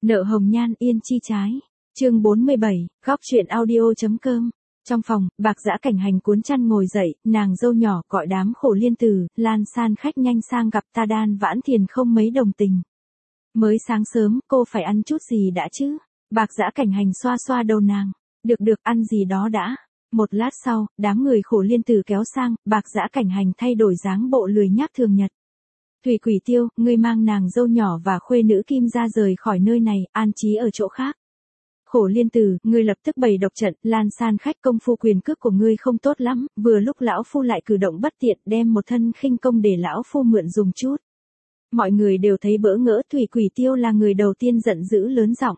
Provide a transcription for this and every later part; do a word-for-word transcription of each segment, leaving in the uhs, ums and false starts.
Nợ hồng nhan yên chi trái. Chương bốn mươi bảy, góc truyện audio.com. Trong phòng, Bạc Dã Cảnh Hành cuốn chăn ngồi dậy, nàng dâu nhỏ gọi đám Khổ Liên Tử, Lan San khách nhanh sang gặp ta. Đan Vãn Thiền không mấy đồng tình. Mới sáng sớm, cô phải ăn chút gì đã chứ? Bạc Dã Cảnh Hành xoa xoa đầu nàng. Được được, ăn gì đó đã. Một lát sau, đám người Khổ Liên Tử kéo sang, Bạc Dã Cảnh Hành thay đổi dáng bộ lười nhác thường nhật. Thủy Quỷ Tiêu, ngươi mang nàng dâu nhỏ và khuê nữ Kim ra rời khỏi nơi này, an trí ở chỗ khác. Khổ Liên Tử, ngươi lập tức bày độc trận. Lan San khách, công phu quyền cước của ngươi không tốt lắm, vừa lúc lão phu lại cử động bất tiện, đem một thân khinh công để lão phu mượn dùng chút. Mọi người đều thấy bỡ ngỡ. Thủy Quỷ Tiêu là người đầu tiên giận dữ lớn giọng.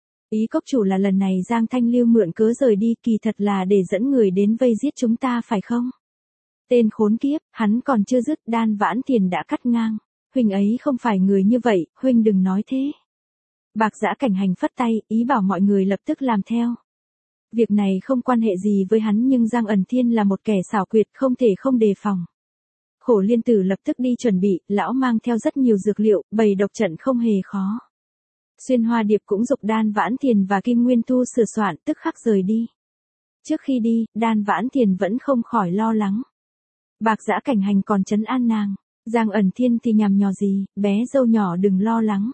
Ý cốc chủ là lần này Giang Thanh Lưu mượn cớ rời đi, kỳ thật là để dẫn người đến vây giết chúng ta phải không? Tên khốn kiếp, hắn còn chưa dứt, Đan Vãn Thiền đã cắt ngang. Huynh ấy không phải người như vậy, huynh đừng nói thế. Bạc Dã Cảnh Hành phất tay, ý bảo mọi người lập tức làm theo. Việc này không quan hệ gì với hắn, nhưng Giang Ẩn Thiên là một kẻ xảo quyệt, không thể không đề phòng. Khổ Liên Tử lập tức đi chuẩn bị, lão mang theo rất nhiều dược liệu, bày độc trận không hề khó. Xuyên Hoa Điệp cũng giục Đan Vãn Thiền và Kim Nguyên Thu sửa soạn, tức khắc rời đi. Trước khi đi, Đan Vãn Thiền vẫn không khỏi lo lắng. Bạc Dã Cảnh Hành còn trấn an nàng. Giang Ẩn Thiên thì nhằm nhò gì, bé dâu nhỏ đừng lo lắng.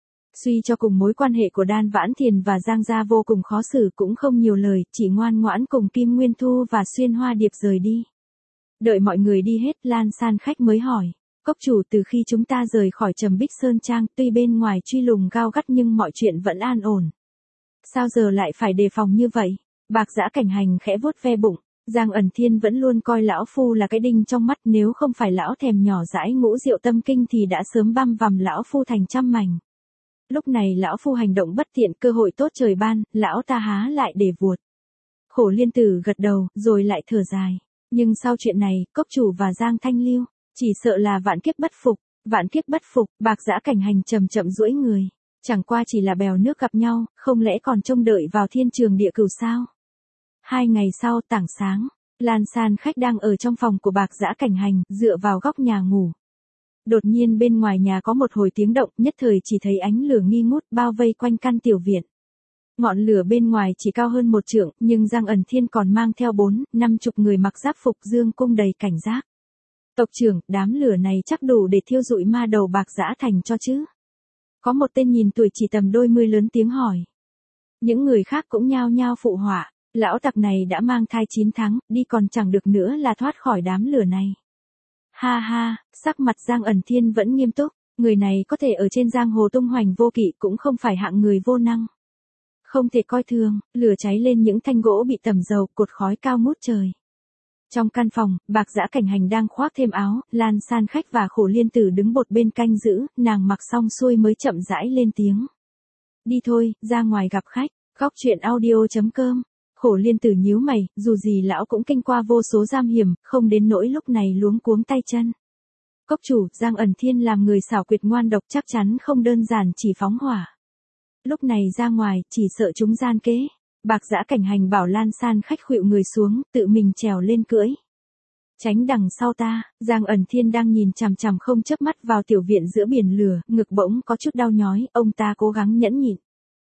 Suy cho cùng mối quan hệ của Đan Vãn Thiền và Giang gia vô cùng khó xử, cũng không nhiều lời, chỉ ngoan ngoãn cùng Kim Nguyên Thu và Xuyên Hoa Điệp rời đi. Đợi mọi người đi hết, Lan San khách mới hỏi. Cốc chủ, từ khi chúng ta rời khỏi Trầm Bích Sơn Trang, tuy bên ngoài truy lùng gao gắt nhưng mọi chuyện vẫn an ổn. Sao giờ lại phải đề phòng như vậy? Bạc Dã Cảnh Hành khẽ vuốt ve bụng. Giang Ẩn Thiên vẫn luôn coi lão phu là cái đinh trong mắt, nếu không phải lão thèm nhỏ dãi ngũ diệu tâm kinh thì đã sớm băm vằm lão phu thành trăm mảnh. Lúc này lão phu hành động bất tiện, cơ hội tốt trời ban, lão ta há lại để vuột. Khổ Liên Tử gật đầu, rồi lại thở dài. Nhưng sau chuyện này, cốc chủ và Giang Thanh Lưu, chỉ sợ là vạn kiếp bất phục. Vạn kiếp bất phục, Bạc Dã Cảnh Hành chậm chậm duỗi người. Chẳng qua chỉ là bèo nước gặp nhau, không lẽ còn trông đợi vào thiên trường địa cửu sao? Hai ngày sau, tảng sáng, Lan San khách đang ở trong phòng của Bạc Dã Cảnh Hành, dựa vào góc nhà ngủ. Đột nhiên bên ngoài nhà có một hồi tiếng động, nhất thời chỉ thấy ánh lửa nghi ngút bao vây quanh căn tiểu viện. Ngọn lửa bên ngoài chỉ cao hơn một trượng, nhưng Giang Ẩn Thiên còn mang theo bốn, năm chục người mặc giáp phục dương cung đầy cảnh giác. Tộc trưởng, đám lửa này chắc đủ để thiêu rụi ma đầu Bạc Dã Thành cho chứ? Có một tên nhìn tuổi chỉ tầm đôi mươi lớn tiếng hỏi. Những người khác cũng nhao nhao phụ họa. Lão tặc này đã mang thai chín tháng, đi còn chẳng được nữa là thoát khỏi đám lửa này. Ha ha, sắc mặt Giang Ẩn Thiên vẫn nghiêm túc, người này có thể ở trên giang hồ tung hoành vô kỵ, cũng không phải hạng người vô năng. Không thể coi thường. Lửa cháy lên những thanh gỗ bị tẩm dầu, cột khói cao ngút trời. Trong căn phòng, Bạc Dã Cảnh Hành đang khoác thêm áo, Lan San khách và Khổ Liên Tử đứng một bên canh giữ, nàng mặc xong xuôi mới chậm rãi lên tiếng. Đi thôi, ra ngoài gặp khách. Góc truyện audio.com. Khổ Liên Tử nhíu mày, dù gì lão cũng kinh qua vô số giam hiểm, không đến nỗi lúc này luống cuống tay chân. Cốc chủ, Giang Ẩn Thiên làm người xảo quyệt ngoan độc, chắc chắn không đơn giản chỉ phóng hỏa. Lúc này ra ngoài, chỉ sợ chúng gian kế. Bạc Dã Cảnh Hành bảo Lan San khách khuỵu người xuống, tự mình trèo lên cưỡi. Tránh đằng sau ta. Giang Ẩn Thiên đang nhìn chằm chằm không chớp mắt vào tiểu viện giữa biển lửa, ngực bỗng có chút đau nhói, ông ta cố gắng nhẫn nhịn.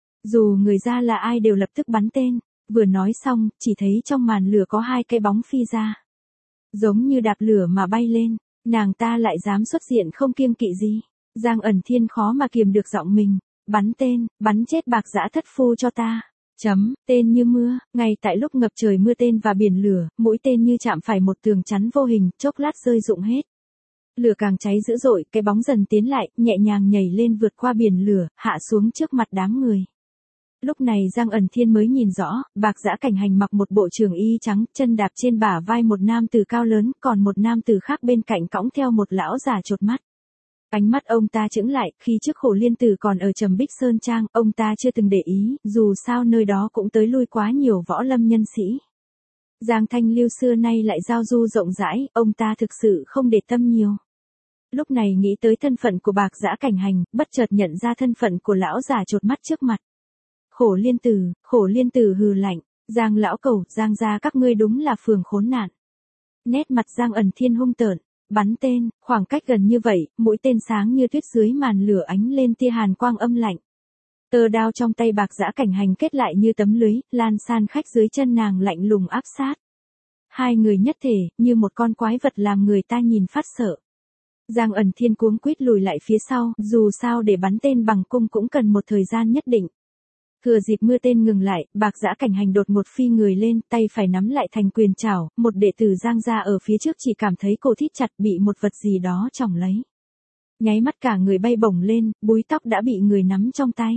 Dù người ra là ai đều lập tức bắn tên. Vừa nói xong, chỉ thấy trong màn lửa có hai cái bóng phi ra. Giống như đạp lửa mà bay lên, nàng ta lại dám xuất diện không kiêng kỵ gì. Giang Ẩn Thiên khó mà kiềm được giọng mình. Bắn tên, bắn chết Bạc Dã thất phu cho ta. Chấm, tên như mưa, ngay tại lúc ngập trời mưa tên và biển lửa, mũi tên như chạm phải một tường chắn vô hình, chốc lát rơi rụng hết. Lửa càng cháy dữ dội, cái bóng dần tiến lại, nhẹ nhàng nhảy lên vượt qua biển lửa, hạ xuống trước mặt đám người. Lúc này Giang Ẩn Thiên mới nhìn rõ, Bạc Dã Cảnh Hành mặc một bộ trường y trắng, chân đạp trên bả vai một nam tử cao lớn, còn một nam tử khác bên cạnh cõng theo một lão già chột mắt. Ánh mắt ông ta chững lại, khi trước Khổ Liên Tử còn ở Trầm Bích Sơn Trang, ông ta chưa từng để ý, dù sao nơi đó cũng tới lui quá nhiều võ lâm nhân sĩ. Giang Thanh Lưu xưa nay lại giao du rộng rãi, ông ta thực sự không để tâm nhiều. Lúc này nghĩ tới thân phận của Bạc Dã Cảnh Hành, bất chợt nhận ra thân phận của lão già chột mắt trước mặt. Khổ Liên Tử, Khổ Liên Tử hừ lạnh, Giang lão cẩu, Giang gia các ngươi đúng là phường khốn nạn. Nét mặt Giang Ẩn Thiên hung tợn, bắn tên, khoảng cách gần như vậy, mũi tên sáng như tuyết dưới màn lửa ánh lên tia hàn quang âm lạnh. Tơ đao trong tay Bạc Dã Cảnh Hành kết lại như tấm lưới, Lan San Khách dưới chân nàng lạnh lùng áp sát. Hai người nhất thể, như một con quái vật làm người ta nhìn phát sợ. Giang Ẩn Thiên cuống quýt lùi lại phía sau, dù sao để bắn tên bằng cung cũng cần một thời gian nhất định. Thừa dịp mưa tên ngừng lại, Bạc Dã Cảnh Hành đột ngột phi người lên, tay phải nắm lại thành quyền chảo, một đệ tử Giang gia ở phía trước chỉ cảm thấy cổ thít chặt bị một vật gì đó chỏng lấy. Nháy mắt cả người bay bổng lên, búi tóc đã bị người nắm trong tay.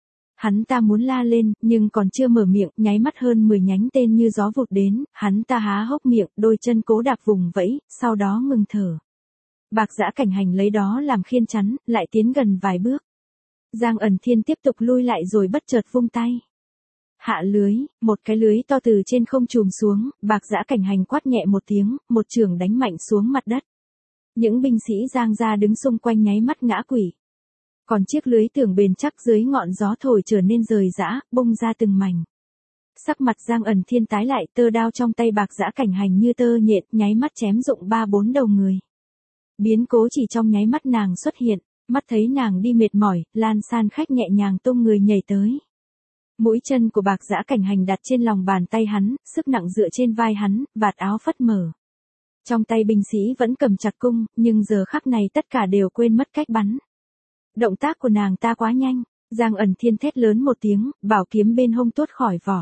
Hắn ta muốn la lên, nhưng còn chưa mở miệng, nháy mắt hơn mười nhánh tên như gió vụt đến, hắn ta há hốc miệng, đôi chân cố đạp vùng vẫy, sau đó ngừng thở. Bạc Dã Cảnh Hành lấy đó làm khiên chắn, lại tiến gần vài bước. Giang Ẩn Thiên tiếp tục lui lại rồi bất chợt vung tay. Hạ lưới, một cái lưới to từ trên không trùm xuống, Bạc Dã Cảnh Hành quát nhẹ một tiếng, một chưởng đánh mạnh xuống mặt đất. Những binh sĩ Giang gia đứng xung quanh nháy mắt ngã quỵ. Còn chiếc lưới tưởng bền chắc dưới ngọn gió thổi trở nên rời rã, bung ra từng mảnh. Sắc mặt Giang Ẩn Thiên tái lại, tơ đao trong tay Bạc Dã Cảnh Hành như tơ nhện, nháy mắt chém rụng ba bốn đầu người. Biến cố chỉ trong nháy mắt nàng xuất hiện, mắt thấy nàng đi mệt mỏi, Lan San Khách nhẹ nhàng tung người nhảy tới. Mũi chân của Bạc Dã Cảnh Hành đặt trên lòng bàn tay hắn, sức nặng dựa trên vai hắn, vạt áo phất mở. Trong tay binh sĩ vẫn cầm chặt cung, nhưng giờ khắc này tất cả đều quên mất cách bắn. Động tác của nàng ta quá nhanh, Giang Ẩn Thiên thét lớn một tiếng, bảo kiếm bên hông tuốt khỏi vỏ.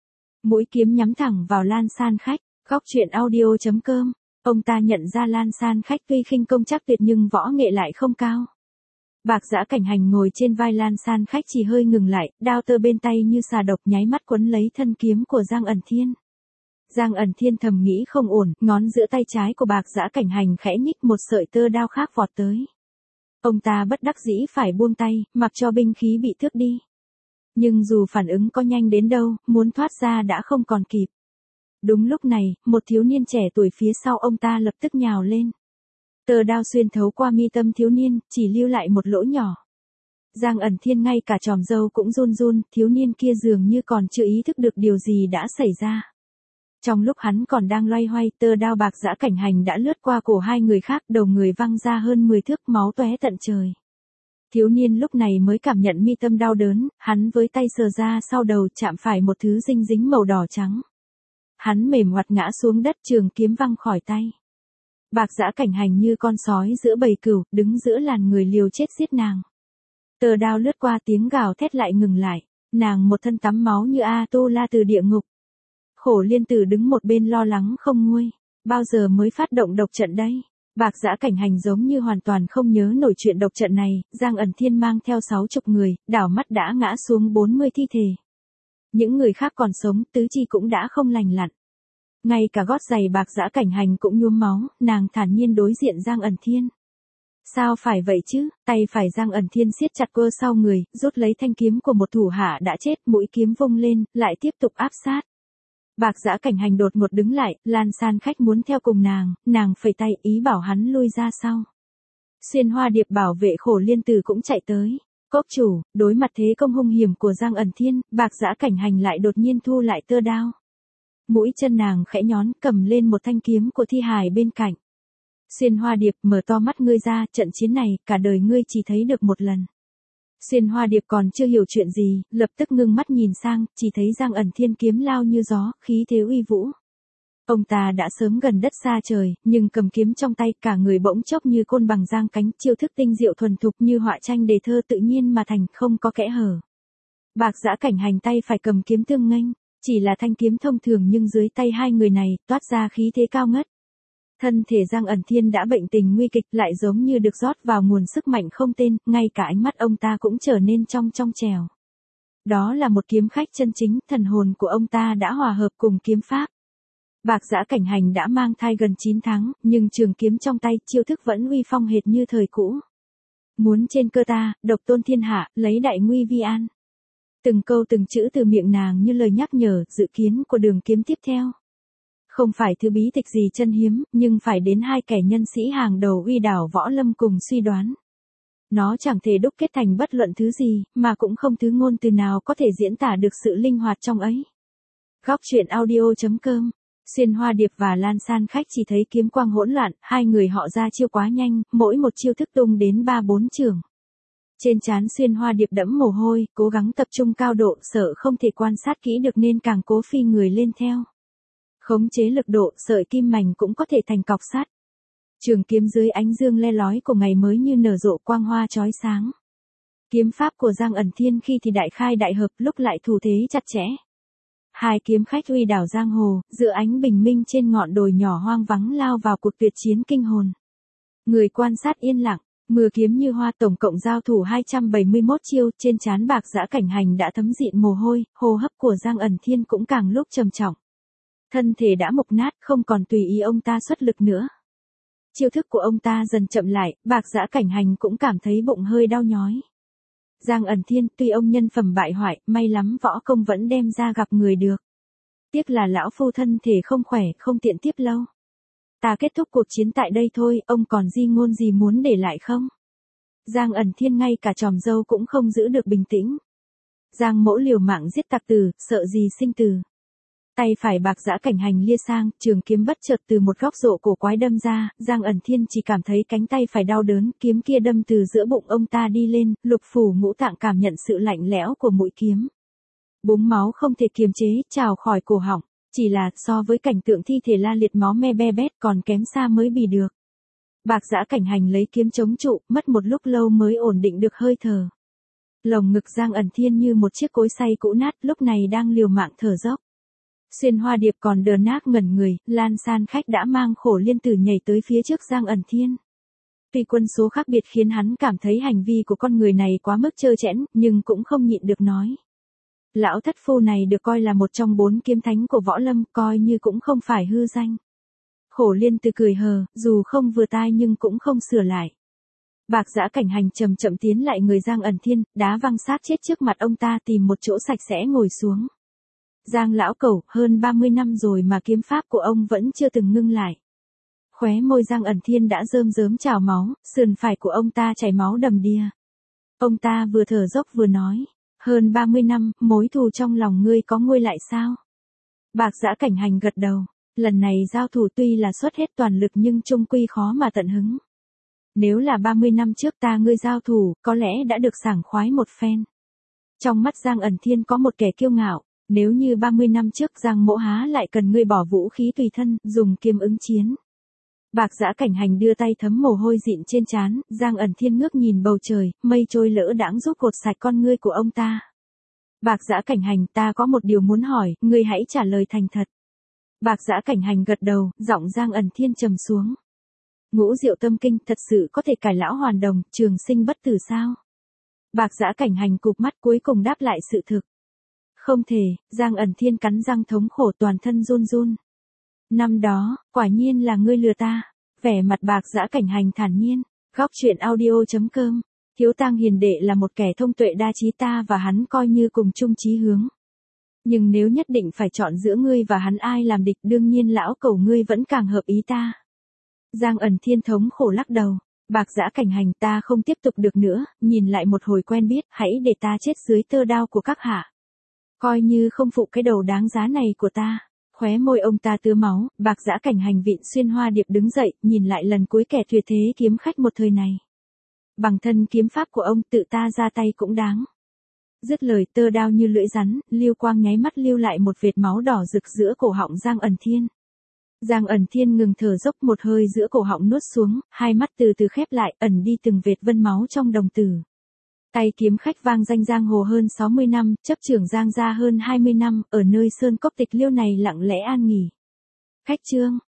Mũi kiếm nhắm thẳng vào Lan San Khách, góc truyện audio chấm com. Ông ta nhận ra Lan San Khách tuy khinh công chắc tuyệt nhưng võ nghệ lại không cao. Bạc Dã Cảnh Hành ngồi trên vai Lan San Khách chỉ hơi ngừng lại, đao tơ bên tay như xà độc nháy mắt quấn lấy thân kiếm của Giang Ẩn Thiên. Giang Ẩn Thiên thầm nghĩ không ổn, ngón giữa tay trái của Bạc Dã Cảnh Hành khẽ nhích, một sợi tơ đao khác vọt tới. Ông ta bất đắc dĩ phải buông tay, mặc cho binh khí bị thước đi. Nhưng dù phản ứng có nhanh đến đâu, muốn thoát ra đã không còn kịp. Đúng lúc này, một thiếu niên trẻ tuổi phía sau ông ta lập tức nhào lên. Tơ đao xuyên thấu qua mi tâm thiếu niên, chỉ lưu lại một lỗ nhỏ. Giang Ẩn Thiên ngay cả tròm râu cũng run run, thiếu niên kia dường như còn chưa ý thức được điều gì đã xảy ra. Trong lúc hắn còn đang loay hoay, tơ đao Bạc Dã Cảnh Hành đã lướt qua cổ hai người khác, đầu người văng ra hơn mười thước, máu tóe tận trời. Thiếu niên lúc này mới cảm nhận mi tâm đau đớn, hắn với tay sờ ra sau đầu chạm phải một thứ dinh dính màu đỏ trắng. Hắn mềm ngoặt ngã xuống đất, trường kiếm văng khỏi tay. Bạc Dã Cảnh Hành như con sói giữa bầy cừu, đứng giữa làn người liều chết giết nàng. Tờ đao lướt qua, tiếng gào thét lại ngừng lại, nàng một thân tắm máu như A Tô La từ địa ngục. Khổ Liên Tử đứng một bên lo lắng không nguôi, bao giờ mới phát động độc trận đây? Bạc Dã Cảnh Hành giống như hoàn toàn không nhớ nổi chuyện độc trận này, Giang Ẩn Thiên mang theo sáu chục người, đảo mắt đã ngã xuống bốn mươi thi thể. Những người khác còn sống, tứ chi cũng đã không lành lặn. Ngay cả gót giày Bạc Dã Cảnh Hành cũng nhuốm máu, nàng thản nhiên đối diện Giang Ẩn Thiên. Sao phải vậy chứ? Tay phải Giang Ẩn Thiên siết chặt cơ sau người, rút lấy thanh kiếm của một thủ hạ đã chết, mũi kiếm vung lên, lại tiếp tục áp sát. Bạc Dã Cảnh Hành đột ngột đứng lại, Lan San Khách muốn theo cùng nàng, nàng phẩy tay ý bảo hắn lui ra sau. Xuyên Hoa Điệp bảo vệ Khổ Liên Tử cũng chạy tới. Cốc chủ, đối mặt thế công hung hiểm của Giang Ẩn Thiên, Bạc Dã Cảnh Hành lại đột nhiên thu lại tơ đao. Mũi chân nàng khẽ nhón, cầm lên một thanh kiếm của thi hài bên cạnh. Xuyên Hoa Điệp, mở to mắt ngươi ra, trận chiến này, cả đời ngươi chỉ thấy được một lần. Xuyên Hoa Điệp còn chưa hiểu chuyện gì, lập tức ngưng mắt nhìn sang, chỉ thấy Giang Ẩn Thiên kiếm lao như gió, khí thế uy vũ. Ông ta đã sớm gần đất xa trời, nhưng cầm kiếm trong tay, cả người bỗng chốc như côn bằng giang cánh, chiêu thức tinh diệu thuần thục như họa tranh đề thơ tự nhiên mà thành, không có kẽ hở. Bạc Dã Cảnh Hành tay phải cầm kiếm tương nghênh, chỉ là thanh kiếm thông thường nhưng dưới tay hai người này, toát ra khí thế cao ngất. Thân thể Giang Ẩn Thiên đã bệnh tình nguy kịch, lại giống như được rót vào nguồn sức mạnh không tên, ngay cả ánh mắt ông ta cũng trở nên trong trong trèo. Đó là một kiếm khách chân chính, thần hồn của ông ta đã hòa hợp cùng kiếm pháp. Bạc Dã Cảnh Hành đã mang thai gần chín tháng, nhưng trường kiếm trong tay, chiêu thức vẫn uy phong hệt như thời cũ. Muốn trên cơ ta, độc tôn thiên hạ, lấy đại nguy vi an. Từng câu từng chữ từ miệng nàng như lời nhắc nhở, dự kiến của đường kiếm tiếp theo. Không phải thứ bí tịch gì chân hiếm, nhưng phải đến hai kẻ nhân sĩ hàng đầu uy đảo võ lâm cùng suy đoán. Nó chẳng thể đúc kết thành bất luận thứ gì, mà cũng không thứ ngôn từ nào có thể diễn tả được sự linh hoạt trong ấy. Góc truyện audio chấm com. Xuyên Hoa Điệp và Lan San Khách chỉ thấy kiếm quang hỗn loạn, hai người họ ra chiêu quá nhanh, mỗi một chiêu thức tung đến ba bốn trường. Trên trán Xuyên Hoa Điệp đẫm mồ hôi, cố gắng tập trung cao độ, sợ không thể quan sát kỹ được nên càng cố phi người lên theo. Khống chế lực độ, sợi kim mảnh cũng có thể thành cọc sắt. Trường kiếm dưới ánh dương le lói của ngày mới như nở rộ quang hoa chói sáng. Kiếm pháp của Giang Ẩn Thiên khi thì đại khai đại hợp, lúc lại thủ thế chặt chẽ. Hai kiếm khách uy đảo giang hồ, giữa ánh bình minh trên ngọn đồi nhỏ hoang vắng lao vào cuộc tuyệt chiến kinh hồn. Người quan sát yên lặng, mưa kiếm như hoa, tổng cộng giao thủ hai trăm bảy mươi mốt chiêu, trên trán Bạc Giã Cảnh Hành đã thấm dịn mồ hôi, hô hấp của Giang Ẩn Thiên cũng càng lúc trầm trọng. Thân thể đã mục nát, không còn tùy ý ông ta xuất lực nữa. Chiêu thức của ông ta dần chậm lại, Bạc Giã Cảnh Hành cũng cảm thấy bụng hơi đau nhói. Giang Ẩn Thiên, tuy ông nhân phẩm bại hoại, may lắm võ công vẫn đem ra gặp người được. Tiếc là lão phu thân thể không khỏe, không tiện tiếp lâu. Ta kết thúc cuộc chiến tại đây thôi, ông còn di ngôn gì muốn để lại không? Giang Ẩn Thiên ngay cả tròm dâu cũng không giữ được bình tĩnh. Giang Mỗ liều mạng giết tặc tử, sợ gì sinh tử. Tay phải Bạc Giã Cảnh Hành lia sang, trường kiếm bất chợt từ một góc rộ cổ quái đâm ra, Giang Ẩn Thiên chỉ cảm thấy cánh tay phải đau đớn, kiếm kia đâm từ giữa bụng ông ta đi lên, lục phủ ngũ tạng cảm nhận sự lạnh lẽo của mũi kiếm. Búng máu không thể kiềm chế, trào khỏi cổ họng, chỉ là so với cảnh tượng thi thể la liệt máu me be bét còn kém xa mới bì được. Bạc Giã Cảnh Hành lấy kiếm chống trụ, mất một lúc lâu mới ổn định được hơi thở. Lồng ngực Giang Ẩn Thiên như một chiếc cối xay cũ nát, lúc này đang liều mạng thở dốc. Xuyên Hoa Điệp còn đờ nác ngẩn người, Lan San Khách đã mang Khổ Liên Tử nhảy tới phía trước Giang Ẩn Thiên. Tuy quân số khác biệt khiến hắn cảm thấy hành vi của con người này quá mức trơ trẽn, nhưng cũng không nhịn được nói. Lão thất phu này được coi là một trong bốn kiếm thánh của võ lâm, coi như cũng không phải hư danh. Khổ Liên Tử cười hờ, dù không vừa tai nhưng cũng không sửa lại. Bạc Giã Cảnh Hành chậm chậm tiến lại người Giang Ẩn Thiên, đá văng xác chết trước mặt ông ta, tìm một chỗ sạch sẽ ngồi xuống. Giang lão cẩu, hơn ba mươi năm rồi mà kiếm pháp của ông vẫn chưa từng ngưng lại. Khóe môi Giang Ẩn Thiên đã rơm rớm trào máu, sườn phải của ông ta chảy máu đầm đìa. Ông ta vừa thở dốc vừa nói, hơn ba mươi năm, mối thù trong lòng ngươi có nguôi lại sao? Bạc Giã Cảnh Hành gật đầu, lần này giao thủ tuy là xuất hết toàn lực nhưng chung quy khó mà tận hứng. Nếu là ba mươi năm trước ta ngươi giao thủ, có lẽ đã được sảng khoái một phen. Trong mắt Giang Ẩn Thiên có một kẻ kiêu ngạo. Nếu như ba mươi năm trước Giang Mỗ há lại cần ngươi bỏ vũ khí tùy thân, dùng kiếm ứng chiến. Bạc Giã Cảnh Hành đưa tay thấm mồ hôi dịn trên trán, Giang Ẩn Thiên ngước nhìn bầu trời, mây trôi lỡ đãng giúp gột sạch con ngươi của ông ta. Bạc Giã Cảnh Hành, ta có một điều muốn hỏi, ngươi hãy trả lời thành thật. Bạc Giã Cảnh Hành gật đầu, giọng Giang Ẩn Thiên trầm xuống. Ngũ Diệu Tâm Kinh thật sự có thể cải lão hoàn đồng, trường sinh bất tử sao? Bạc Giã Cảnh Hành cụp mắt cuối cùng đáp lại sự thực. Không thể, Giang Ẩn Thiên cắn răng thống khổ toàn thân run run. Năm đó, quả nhiên là ngươi lừa ta. Vẻ mặt Bạc Giã Cảnh Hành thản nhiên. Góc truyện audio chấm com. Thiếu Tang Hiền Đệ là một kẻ thông tuệ đa trí, ta và hắn coi như cùng chung chí hướng. Nhưng nếu nhất định phải chọn giữa ngươi và hắn ai làm địch, đương nhiên lão cẩu ngươi vẫn càng hợp ý ta. Giang Ẩn Thiên thống khổ lắc đầu. Bạc Giã Cảnh Hành, ta không tiếp tục được nữa, nhìn lại một hồi quen biết, hãy để ta chết dưới tơ đao của các hạ. Coi như không phụ cái đầu đáng giá này của ta. Khóe môi ông ta tứa máu, Bạc Giã Cảnh Hành vịn Xuyên Hoa Điệp đứng dậy, nhìn lại lần cuối kẻ tuyệt thế kiếm khách một thời này. Bằng thân kiếm pháp của ông, tự ta ra tay cũng đáng. Dứt lời, tơ đao như lưỡi rắn, liêu quang nháy mắt lưu lại một vệt máu đỏ rực giữa cổ họng Giang Ẩn Thiên. Giang Ẩn Thiên ngừng thở dốc, một hơi giữa cổ họng nuốt xuống, hai mắt từ từ khép lại, ẩn đi từng vệt vân máu trong đồng tử. Tay kiếm khách vang danh giang hồ hơn sáu mươi năm, chấp trưởng Giang gia hơn hai mươi năm, ở nơi sơn cốc tịch liêu này lặng lẽ an nghỉ. Khách trương,